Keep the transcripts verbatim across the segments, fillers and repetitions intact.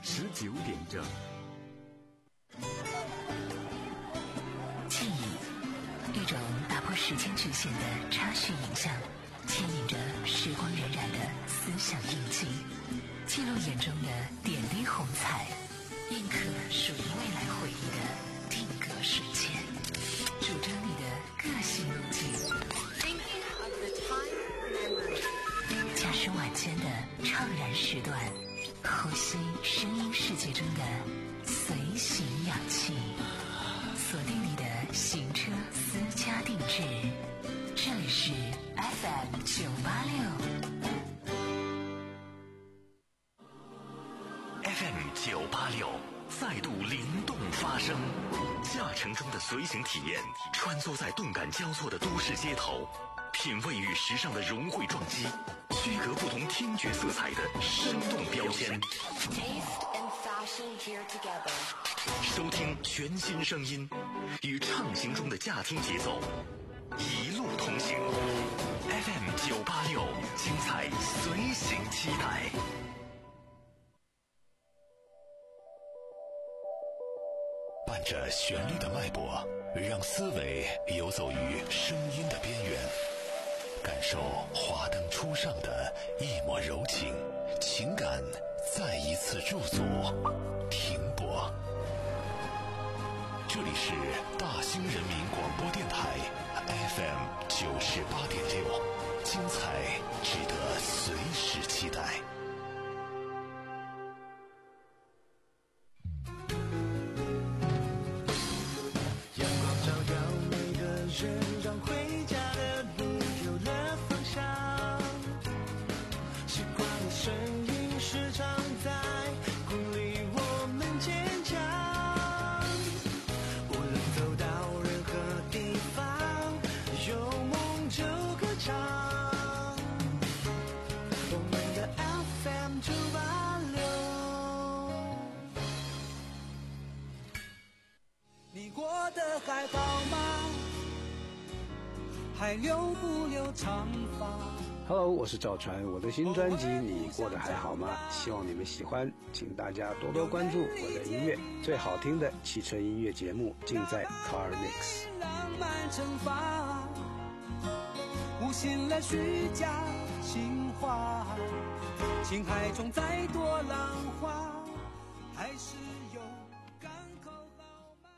十九点整。 记忆，一种打破时间局限的插叙影像，牵引着时光荏苒的思想印记，记录眼中的点滴红彩，印刻属于未来回忆的定格瞬间，主张你的个性路径。驾驶晚间的怅然时段，呼吸声音世界中的随行氧气，锁定你的行车私家定制。这里是 F M 九八六 F M 九八六再度灵动发声，驾乘中的随行体验，穿梭在动感交错的都市街头，品味与时尚的融汇撞击，区隔不同听觉色彩的生动标签。收听全新声音，与畅行中的驾听节奏，一路同行。F M 九八六，精彩随行期待。伴着旋律的脉搏，让思维游走于声音的边缘，感受华灯初上的一抹柔情，情感再一次驻足停泊。这里是大兴人民广播电台 F M 九十八点六，精彩值得随时期待。 让回家的路有了方向，习惯的声音时常在鼓励我们坚强，无论走到任何地方，有梦就歌唱，我们的 F M 九八六。你过得还好吗？还留不留长发 Hello， 我是赵传，我的新专辑你过得还好吗？希望你们喜欢，请大家多多关注我的音乐，最好听的汽车音乐节目尽在 Car Mix。 浪漫惩罚无限了虚假情话，情海中再多浪花，还是有港口好吗？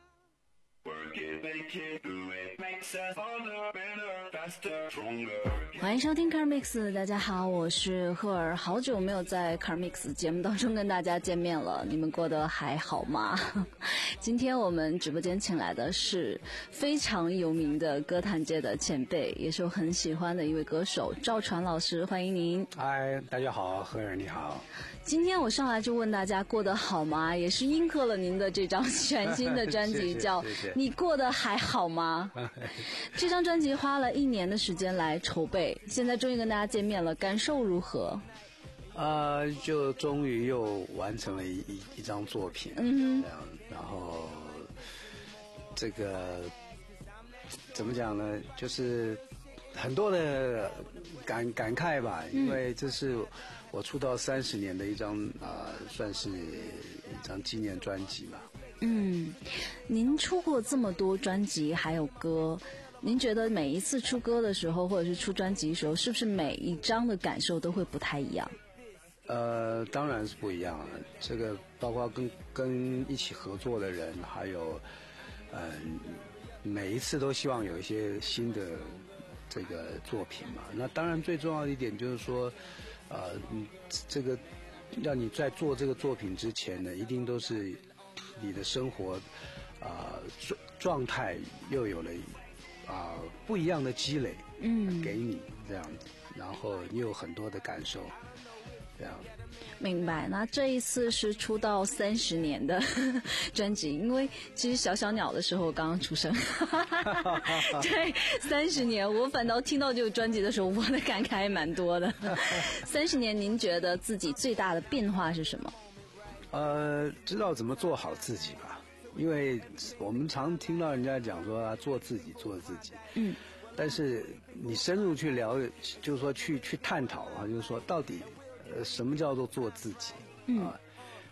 欢迎收听 Car Mix， 大家好，我是赫尔，好久没有在 Car Mix 节目当中跟大家见面了，你们过得还好吗？今天我们直播间请来的是非常有名的歌坛界的前辈，也是我很喜欢的一位歌手赵传老师，欢迎您。 嗨，大家好，赫尔你好。 今天我上来就问大家过得好吗，也是应和了您的这张全新的专辑叫你过得还好吗？这张专辑花了一年的时间来筹备，现在终于跟大家见面了，感受如何？ 呃，就终于又完成了一一一张作品，嗯，这样，然后这个怎么讲呢？就是很多的感感慨吧，因为这是我出道三十年的一张啊、呃，算是一张纪念专辑吧。 嗯，您出过这么多专辑还有歌，您觉得每一次出歌的时候或者是出专辑的时候，是不是每一张的感受都会不太一样？ 呃，当然是不一样了。这个包括跟跟一起合作的人，还有嗯、呃，每一次都希望有一些新的这个作品嘛。那当然最重要的一点就是说，呃，这个让你在做这个作品之前呢，一定都是你的生活啊、呃、状态又有了啊、呃、不一样的积累，嗯，给你这样子，然后你有很多的感受。这样明白。那这一次是出道三十年的专辑，因为其实小小鸟的时候我刚刚出生对，三十年我反倒听到这个专辑的时候我的感慨还蛮多的三十年您觉得自己最大的变化是什么？ 呃，知道怎么做好自己吧，因为我们常听到人家讲说、啊、做自己做自己，嗯，但是你深入去了解，就是说去去探讨啊，就是说到底呃什么叫做做自己、嗯、啊？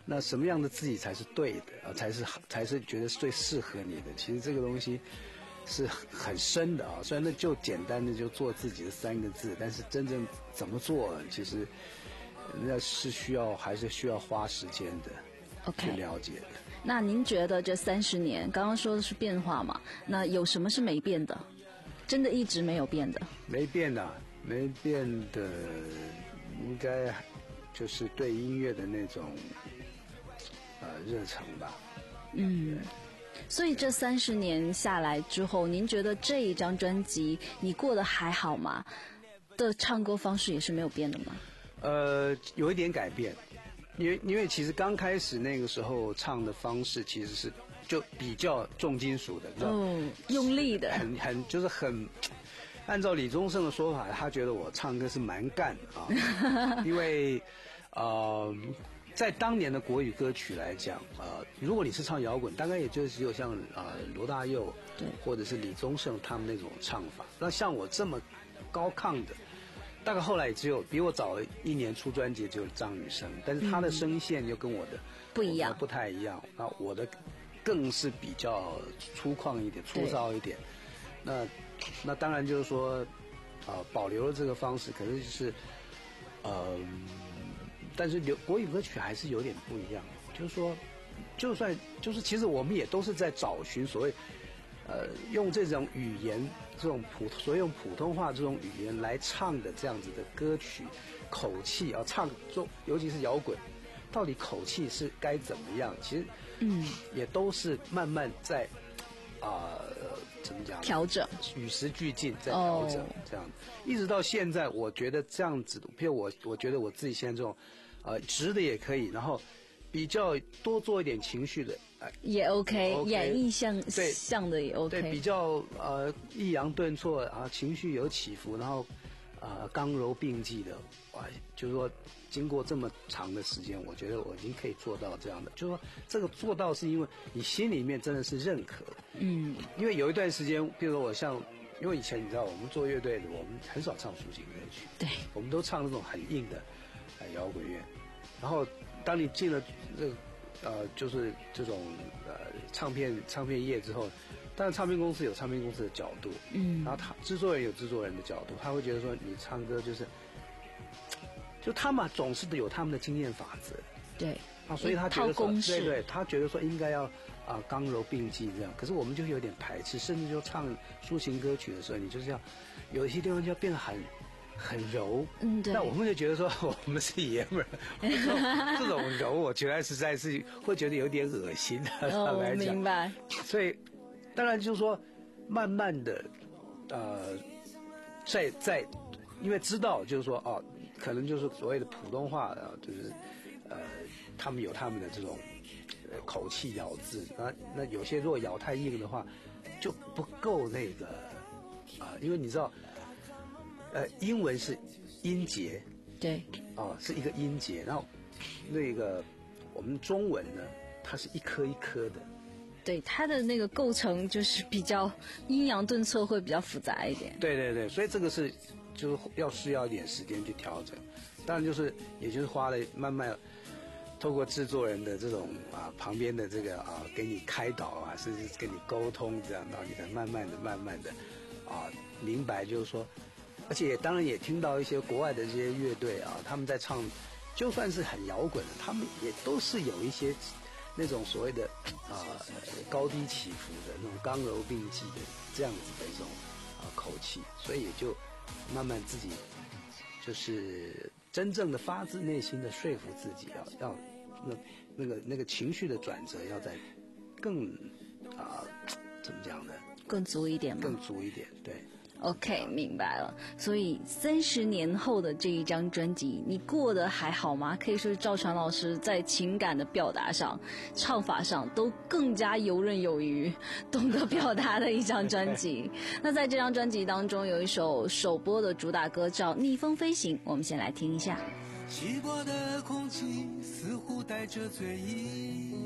那什么样的自己才是对的啊？才是才是觉得最适合你的？其实这个东西是很深的啊。虽然那就简单的就做自己的三个字，但是真正怎么做，其实那是需要还是需要花时间的 OK 去了解的。 那您觉得这三十年，刚刚说的是变化嘛？那有什么是没变的？真的一直没有变的？ 没变的，没变的，应该就是对音乐的那种呃热忱吧。 嗯，所以这三十年下来之后，您觉得这一张专辑你过得还好吗？的唱歌方式也是没有变的吗？ 呃，有一点改变。因为因为其实刚开始那个时候唱的方式其实是就比较重金属的， 嗯，用力的， 很很就是很，按照李宗盛的说法，他觉得我唱歌是蛮干啊，因为呃，在当年的国语歌曲来讲，呃，如果你是唱摇滚，大概也就只有像呃罗大佑， 对， 或者是李宗盛他们那种唱法。那像我这么高亢的。大概后来也只有比我早一年出专辑，只有张雨生，但是他的声线就跟我的、嗯、 不一样， 不太一样。那我的更是比较粗犷一点、粗糙一点。那那当然就是说，呃，保留了这个方式，可是就是呃，但是流国语歌曲还是有点不一样。就是说，就算就是其实我们也都是在找寻所谓呃用这种语言。这种普所谓用普通话这种语言来唱的这样子的歌曲，口气啊，唱中尤其是摇滚，到底口气是该怎么样？其实， 嗯， 也都是慢慢在啊、呃，怎么讲？ 调整， 与时俱进，在调整、oh. 这样，一直到现在，我觉得这样子，譬如我，我觉得我自己现在这种，呃，直的也可以，然后比较多做一点情绪的。 也 OK，, OK 演绎像对像的也 OK， 对，比较呃抑扬顿挫啊，情绪有起伏，然后呃刚柔并济的，哇，就是说经过这么长的时间，我觉得我已经可以做到这样的，就是说这个做到是因为你心里面真的是认可的， 嗯， 因为有一段时间，比如说我像，因为以前你知道我们做乐队的，我们很少唱抒情歌曲， 对， 我们都唱那种很硬的呃摇滚乐，然后当你进了这个。呃，就是这种呃唱片唱片业之后，当然唱片公司有唱片公司的角度， 嗯， 然后他制作人有制作人的角度，他会觉得说你唱歌就是，就他们总是有他们的经验法则， 对， 啊，所以他觉得说，对对，他觉得说应该要啊刚柔并济这样，可是我们就有点排斥，甚至就唱抒情歌曲的时候，你就是要有一些地方就要变得很。很柔， 嗯，对。 那我们就觉得说我们是爷们儿，这种柔，我觉得实在是会觉得有点恶心的。 哦，我明白。 所以，当然就是说，慢慢的，呃，在在，因为知道就是说哦，可能就是所谓的普通话啊，就是呃，他们有他们的这种呃口气咬字，那那有些如果咬太硬的话，就不够那个啊、呃，因为你知道。呃，英文是音节， 对， 啊、呃，是一个音节，然后那个我们中文呢，它是一颗一颗的， 对，它的那个构成就是比较阴阳顿挫，会比较复杂一点。 对对对，所以这个是就是要需要一点时间去调整，当然就是也就是花了慢慢透过制作人的这种啊旁边的这个啊给你开导啊，甚至跟你沟通这样，然后你才慢慢的慢慢的啊明白，就是说。而且当然也听到一些国外的这些乐队啊，他们在唱，就算是很摇滚的，他们也都是有一些那种所谓的啊、呃、高低起伏的那种刚柔并济的这样子的一种啊、呃、口气，所以也就慢慢自己就是真正的发自内心的说服自己，要要那那个那个情绪的转折要在更啊、呃、怎么讲呢？ 更足一点吗？ 更足一点，对。 OK， 明白了。所以三十年后的这一张专辑，你过得还好吗？可以说是赵传老师在情感的表达上、唱法上都更加游刃有余，懂得表达的一张专辑。那在这张专辑当中，有一首首播的主打歌叫《逆风飞行》，我们先来听一下。 稀薄的空气似乎带着醉意，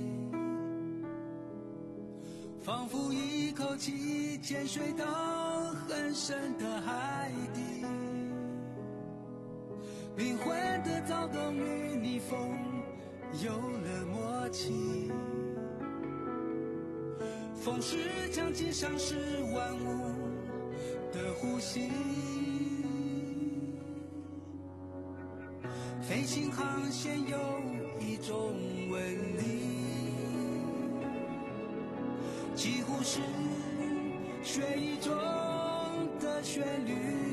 仿佛一口气潜水到很深的海底，灵魂的躁动与逆风有了默契，风是将近上是万物的呼吸，飞行航线有一种纹理，几乎是学一种的旋律，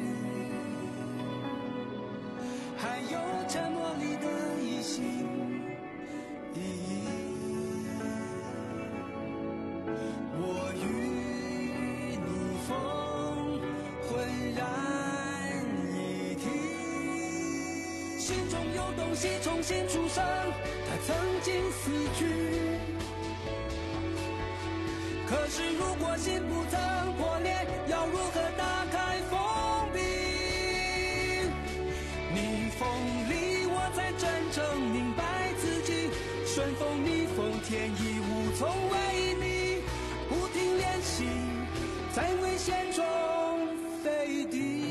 还有沉默里的一心一意。我与你风浑然一体，心中有东西重新出生，它曾经死去。可是如果心不曾破裂，要如何打开封闭？逆风里我才真正明白自己，顺风逆风天衣无从为敌，不停练习在危险中飞低。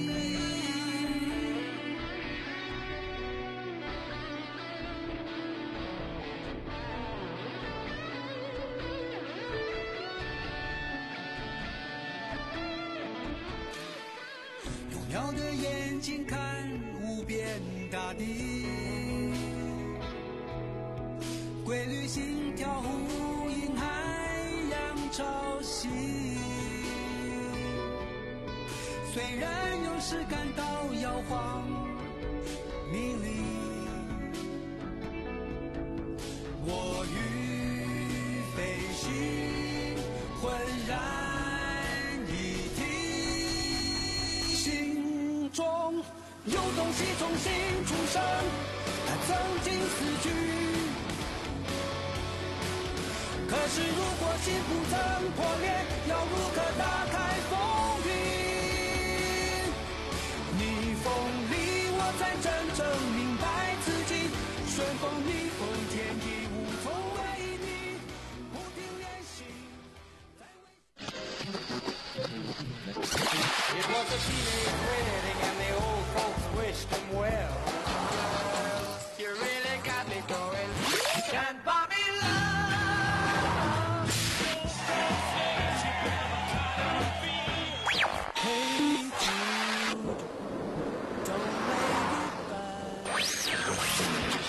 用鸟的眼睛看无边大地，规律心跳呼应海洋潮汐，虽然有时感到摇晃迷离，我与飞行浑然一体，心中有东西重新出生，它曾经死去。可是如果心不曾破裂，要如何打开风云？逆风里我才真正明白自己，顺风逆风天衣无从为敌，不停练习。 It was a teenage wedding and the old folks wished him well. You really got me going. Can't buy me love. Hey Jude, don't make it bad.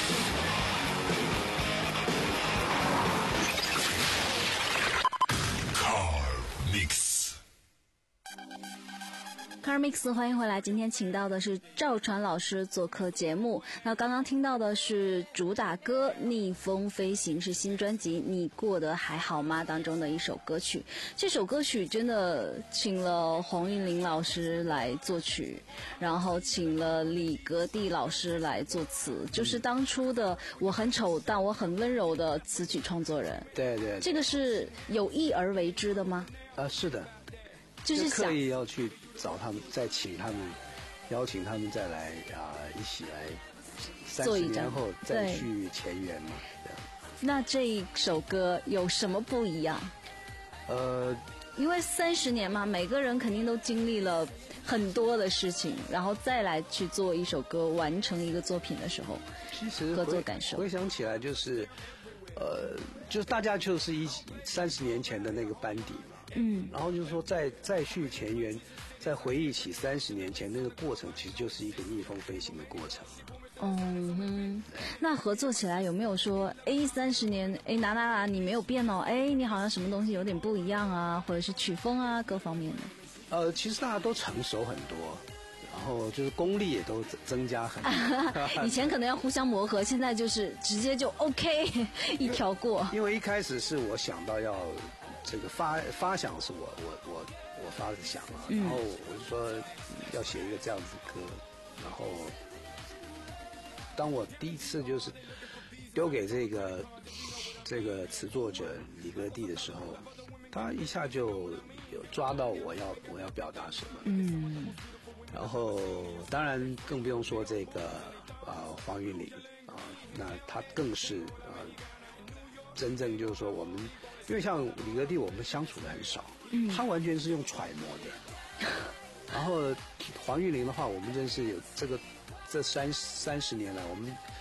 CarMix 欢迎回来，今天请到的是赵传老师做客节目。那刚刚听到的是主打歌《逆风飞行》，是新专辑《你过得还好吗》当中的一首歌曲。这首歌曲真的请了黄韵玲老师来作曲，然后请了李格弟老师来作词，就是当初的我很丑但我很温柔的词曲创作人。 对 对, 对， 这个是有意而为之的吗？ 啊，是的， 就是刻意要去找他们，再请他们，邀请他们再来啊、呃，一起来三十年后再续前缘嘛。这样。 那这一首歌有什么不一样？ 呃， 因为三十年嘛，每个人肯定都经历了很多的事情，然后再来去做一首歌，完成一个作品的时候， 其实合作感受。 回想起来就是，呃，就是大家就是一三十年前的那个班底嘛。 嗯， 然后就是说再再续前缘，再回忆起三十年前那个过程，其实就是一个逆风飞行的过程。 嗯哼，那合作起来有没有说，哎，三十年，哎，哪哪哪你没有变哦，哎，你好像什么东西有点不一样啊，或者是曲风啊各方面的？ 呃，其实大家都成熟很多，然后就是功力也都增加很多。 以前可能要互相磨合，现在就是直接就 OK 一条过。 因为一开始是我想到要。这个发发想是我我我我发的想啊，然后我就说要写一个这样子的歌，然后当我第一次就是丢给这个这个词作者李格弟的时候，他一下就有抓到我要我要表达什么，嗯，然后当然更不用说这个啊、呃、黄韵玲啊、呃，那他更是啊、呃、真正就是说我们。因为像李格弟，我们相处的很少，嗯，他完全是用揣摩的。然后黄韵玲的话，我们真是有这个这三三十年来，我们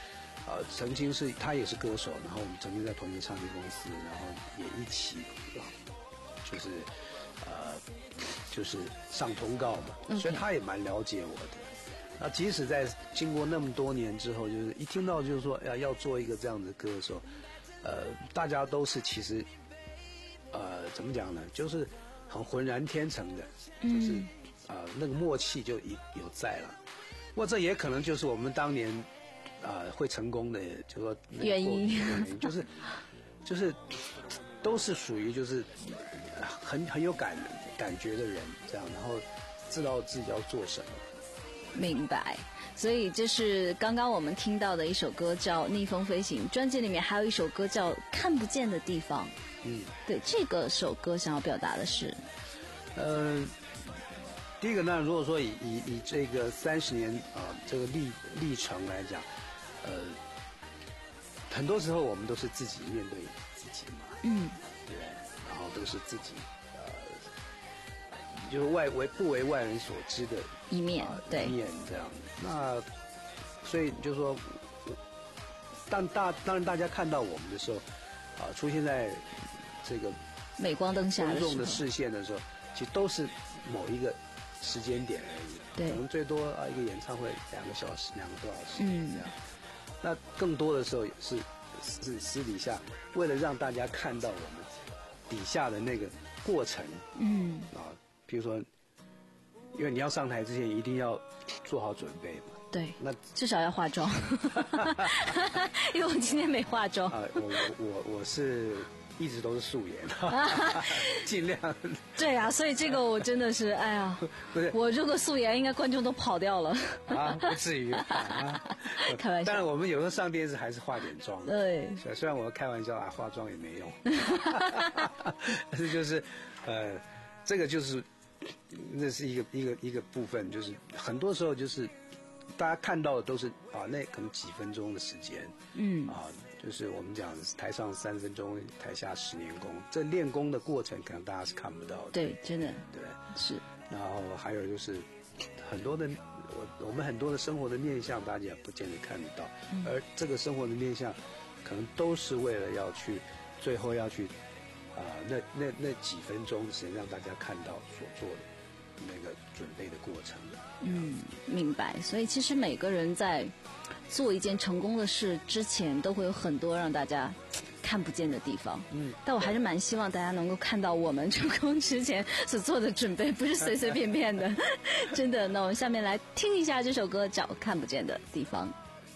呃，曾经是他也是歌手，然后我们曾经在同一个唱片公司，然后也一起，呃、就是呃，就是上通告嘛， Okay. 所以他也蛮了解我的。那即使在经过那么多年之后，就是一听到就是说要要做一个这样的歌的时候，呃，大家都是其实，呃，怎么讲呢？就是很浑然天成的，就是啊、呃，那个默契就有有在了。不过这也可能就是我们当年啊、呃、会成功的，就说那个原因原因就是就是都是属于就是很很有感感觉的人，这样，然后知道自己要做什么。 明白，所以这是刚刚我们听到的一首歌叫《逆风飞行》，专辑里面还有一首歌叫《看不见的地方》。 嗯， 对，这个首歌想要表达的是， 呃，第一个呢，如果说以以以这个三十年啊、呃、这个历历程来讲，呃，很多时候我们都是自己面对自己嘛， 嗯， 对，然后都是自己呃，就是外为不为外人所知的一面， 啊、 对一面这样。那所以就是说，当大当然大家看到我们的时候，啊、出现在这个镁光灯下的时候， 公众的视线的时候，其实都是某一个时间点而已， 对可能最多啊一个演唱会两个小时、两个多小时， 嗯这样。那更多的时候是是私底下，为了让大家看到我们底下的那个过程， 嗯， 啊，比如说，因为你要上台之前一定要做好准备嘛。 对， 那至少要化妆，因为我今天没化妆。 啊，我我我是一直都是素颜，尽量。 对啊，所以这个我真的是，哎呀， 不是我如果素颜，应该观众都跑掉了。 啊，不至于啊。 开玩笑当然，我们有时候上电视还是化点妆。 对， 虽然我开玩笑啊，化妆也没用。但是就是，呃，这个就是，那是一个一个一个部分，就是很多时候就是大家看到的都是啊，那可能几分钟的时间， 嗯啊，就是我们讲台上三分钟，台下十年功，这练功的过程可能大家是看不到的。 对，真的对。 是。 然后还有就是很多的我我们很多的生活的面向，大家也不见得看得到， 嗯、 而这个生活的面向，可能都是为了要去最后要去啊、呃、那那那几分钟的时间让大家看到所做的那个准备的过程。 嗯，明白。所以其实每个人在做一件成功的事之前，都会有很多让大家看不见的地方。嗯，但我还是蛮希望大家能够看到我们成功之前所做的准备，不是随随便便的。真的，那我们下面来听一下这首歌，叫《看不见的地方》。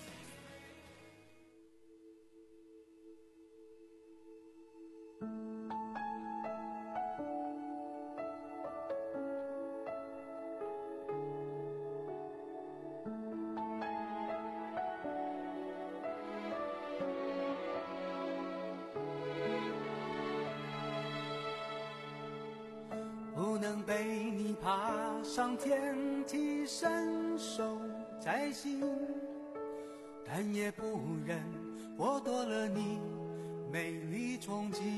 不能被你爬上天梯伸手摘星，但也不忍剥夺了你美丽憧憬，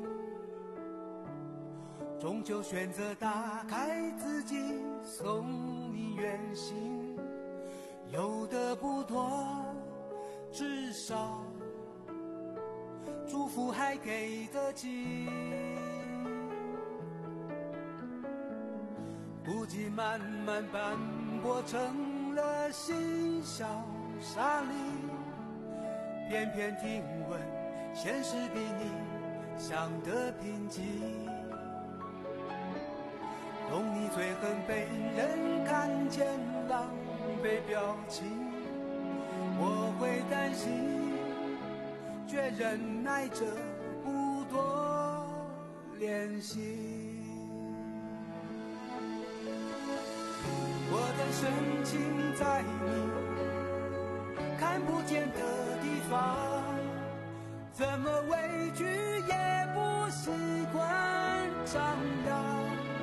终究选择打开自己送你远行，有的不多，至少祝福还给得起，不及慢慢斑驳成了嬉笑沙砾，偏偏听闻现实比你想得贫瘠，懂你最恨被人看见狼狈表情，我会担心，却忍耐着不多联系。我的深情在你看不见的地方，怎么委屈也不习惯张扬。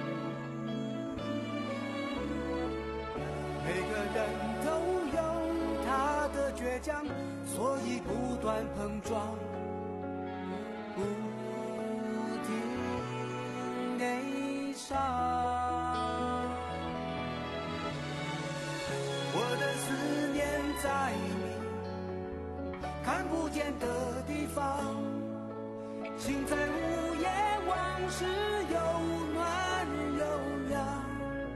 每个人都有他的倔强，所以不断碰撞，不停内伤。我的思念在你间的地方，请在午夜往事有暖有凉，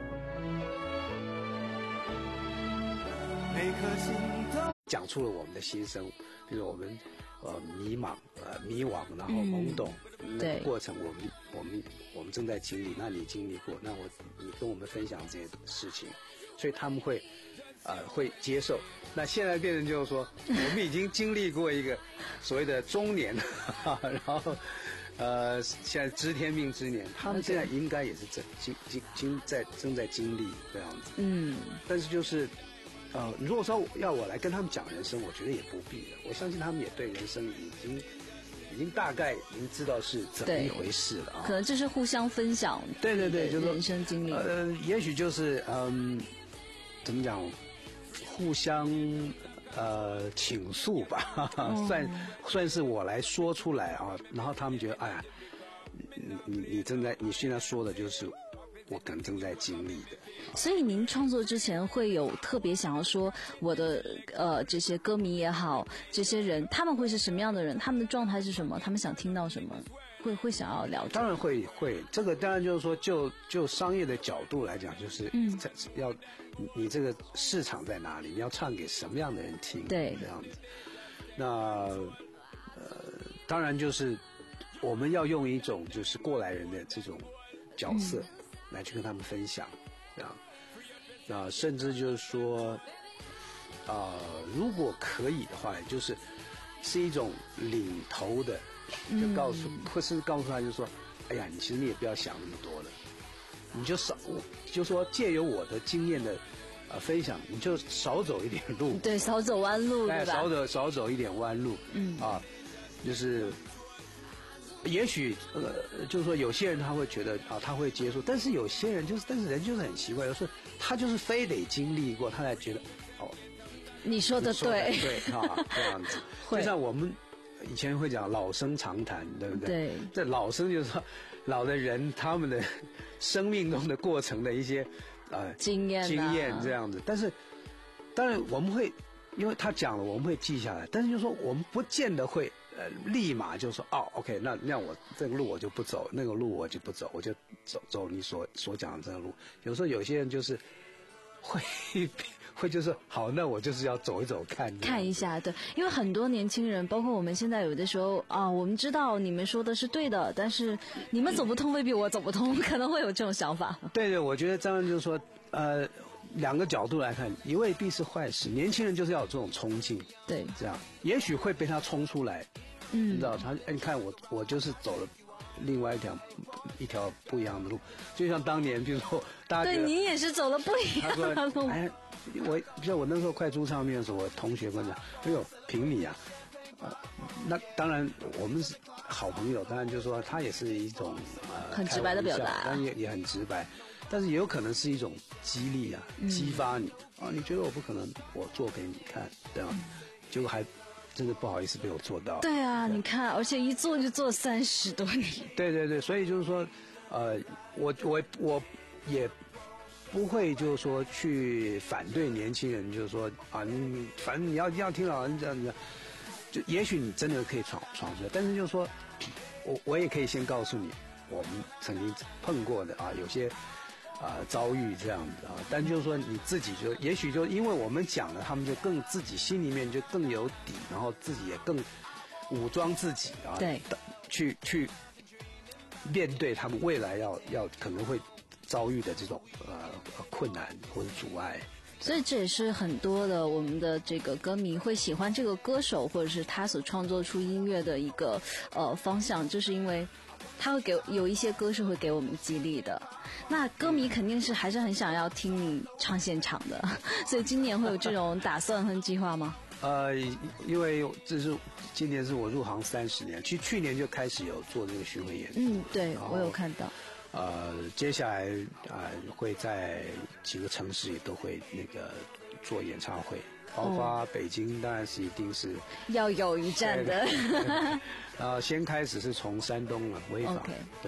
每颗心都讲出了我们的心声，比如我们呃迷茫呃迷惘，然后懵懂、 嗯、 那个过程我们我们我们正在经历，那你经历过，那我你跟我们分享这些事情，所以他们会呃会接受。那现在变成就是说，我们已经经历过一个所谓的中年，然后呃现在知天命之年，他们现在应该也是正经经经在正在经历这样子。 嗯， 但是就是呃，如果说要我来跟他们讲人生，我觉得也不必了。我相信他们也对人生已经已经大概已经知道是怎么一回事了啊。 可能就是互相分享， 对对对，就是人生经历。 呃，也许就是嗯，怎么讲，互相呃倾诉吧，嗯、算算是我来说出来啊，然后他们觉得哎呀，你你你正在你现在说的就是我可能正在经历的。 所以您创作之前会有特别想要说我的呃这些歌迷也好，这些人他们会是什么样的人，他们的状态是什么，他们想听到什么，会会想要了解？ 当然会会，这个当然就是说就就商业的角度来讲，就是嗯，要你你这个市场在哪里，你要唱给什么样的人听， 对， 这样子。那呃当然就是我们要用一种就是过来人的这种角色来去跟他们分享。这样，那甚至就是说，呃，如果可以的话，就是是一种领头的，就告诉，嗯、或是告诉他，就是说，哎呀，你其实你也不要想那么多了，你就少，就说借由我的经验的呃分享，你就少走一点路， 对，少走弯路， 哎， 对吧？ 少走少走一点弯路，嗯啊，就是。也许呃，就是说有些人他会觉得啊，他会接受，但是有些人就是，但是人就是很奇怪，就是他就是非得经历过，他才觉得哦， 你说的对， 对啊，这样子。就像我们以前会讲老生常谈，对不对？ 对。 这老生就是说老的人他们的生命中的过程的一些呃经验、啊、 经验这样子，但是当然我们会，因为他讲了，我们会记下来，但是就是说我们不见得会。呃，立马就说哦 ，OK， 那那我这个路我就不走，那个路我就不走，我就走走你所所讲的这个路。有时候有些人就是会会就是好，那我就是要走一走看看一下，对，因为很多年轻人，包括我们现在有的时候啊，我们知道你们说的是对的，但是你们走不通，未必我走不通，可能会有这种想法。 对对，我觉得这样就是说，呃。两个角度来看，也未必是坏事。年轻人就是要有这种冲劲， 对， 这样也许会被他冲出来。 嗯， 你知道他，哎，你看我，我就是走了另外一条一条不一样的路，就像当年，比如说大家对你也是走了不一样的路。 哎，我比如我那时候快出唱片的时候，我同学跟我讲，哎呦，凭你啊，啊，那当然我们是好朋友，当然就是说他也是一种呃很直白的表达， 但也也很直白。但是也有可能是一种激励啊，激发你、嗯、啊！你觉得我不可能，我做给你看，这样，结果还真的不好意思被我做到。 对啊，对你看，而且一做就做三十多年。 对对对，所以就是说，呃，我我我也不会就是说去反对年轻人，就是说啊，你反正你要要听老人这样子，就也许你真的可以闯闯出来，但是就是说，我我也可以先告诉你，我们曾经碰过的啊，有些。啊、呃，遭遇这样子啊，但就是说你自己就，也许就因为我们讲了，他们就更自己心里面就更有底，然后自己也更武装自己啊， 对， 去去面对他们未来要要可能会遭遇的这种呃困难或者阻碍。 所以这也是很多的我们的这个歌迷会喜欢这个歌手或者是他所创作出音乐的一个呃方向，就是因为他会给有一些歌是会给我们激励的。那歌迷肯定是还是很想要听你唱现场的，所以今年会有这种打算和计划吗？ 呃，因为这是今年是我入行三十年，其实去年就开始有做这个巡回演出。 嗯，对，我有看到。 呃，接下来啊、呃、会在几个城市也都会那个做演唱会，包括北京当然是一定是要有一站的。 然后先开始是从山东啊潍坊， okay. 对。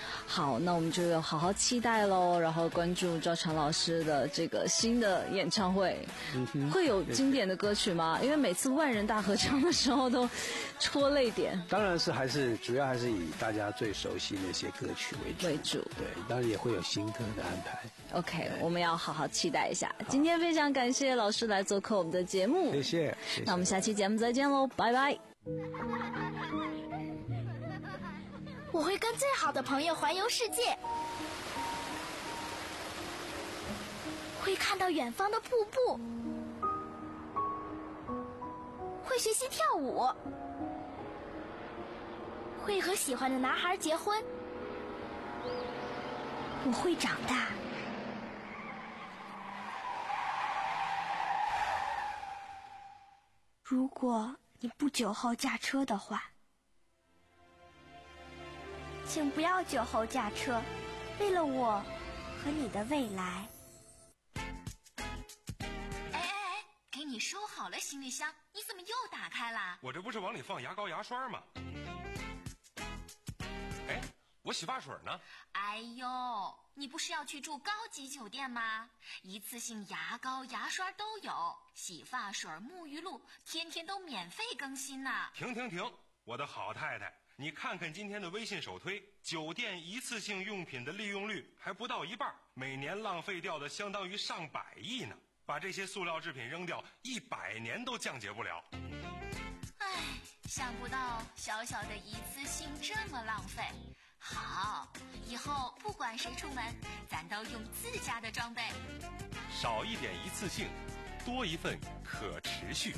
好，那我们就要好好期待咯，然后关注赵传老师的这个新的演唱会。 嗯、 会有经典的歌曲吗？因为每次万人大合唱的时候都戳泪点。 当然是还是主要还是以大家最熟悉那些歌曲为主。 为主， 对，当然也会有新歌的安排。 OK， 我们要好好期待一下。今天非常感谢老师来做客我们的节目， 谢谢。谢谢， 那我们下期节目再见喽，拜拜。 我会跟最好的朋友环游世界，会看到远方的瀑布，会学习跳舞，会和喜欢的男孩结婚。我会长大。如果你不酒后驾车的话，请不要酒后驾车，为了我和你的未来。 哎哎哎，给你收好了行李箱，你怎么又打开了？ 我这不是往里放牙膏牙刷吗？哎，我洗发水呢？ 哎呦，你不是要去住高级酒店吗？一次性牙膏牙刷都有，洗发水沐浴露天天都免费更新呢。 停停停，我的好太太，你看看今天的微信首推，酒店一次性用品的利用率还不到一半，每年浪费掉的相当于上百亿呢。把这些塑料制品扔掉，一百年都降解不了。 唉，想不到小小的一次性这么浪费。好，以后不管谁出门，咱都用自家的装备。 少一点一次性，多一份可持续。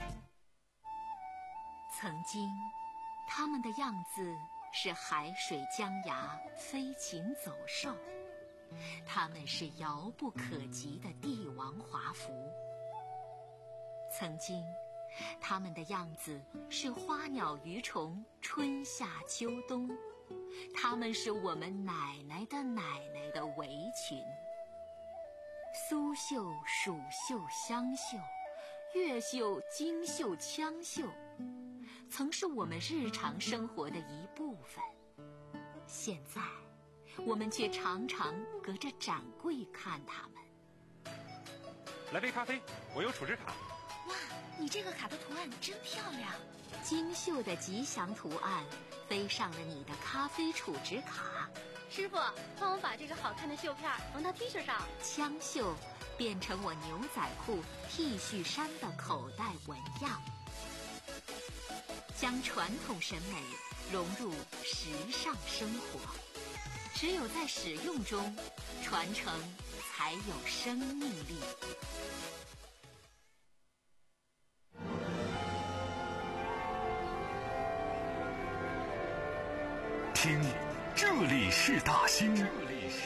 曾经他们的样子是海水江崖，飞禽走兽，他们是遥不可及的帝王华服。曾经他们的样子是花鸟鱼虫，春夏秋冬，他们是我们奶奶的奶奶的围裙。苏绣、蜀绣、湘绣，越绣、金绣、枪绣，曾是我们日常生活的一部分。现在我们却常常隔着展柜看他们。 来杯咖啡，我有储值卡。 哇，你这个卡的图案真漂亮，金绣的吉祥图案飞上了你的咖啡储值卡。 师傅，帮我把这个好看的绣片缝到 T 恤上。 枪绣变成我牛仔裤、T 恤衫的口袋纹样，将传统审美融入时尚生活。只有在使用中，传承才有生命力。 听，这里是大兴。